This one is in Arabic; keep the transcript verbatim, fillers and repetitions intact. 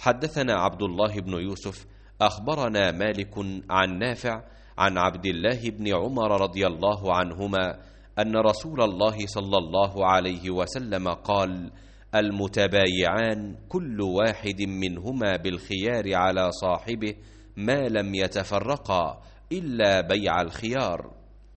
حدثنا عبد الله بن يوسف أخبرنا مالك عن نافع عن عبد الله بن عمر رضي الله عنهما أن رسول الله صلى الله عليه وسلم قال: المتبايعان كل واحد منهما بالخيار على صاحبه ما لم يتفرقا إلا بيع الخيار.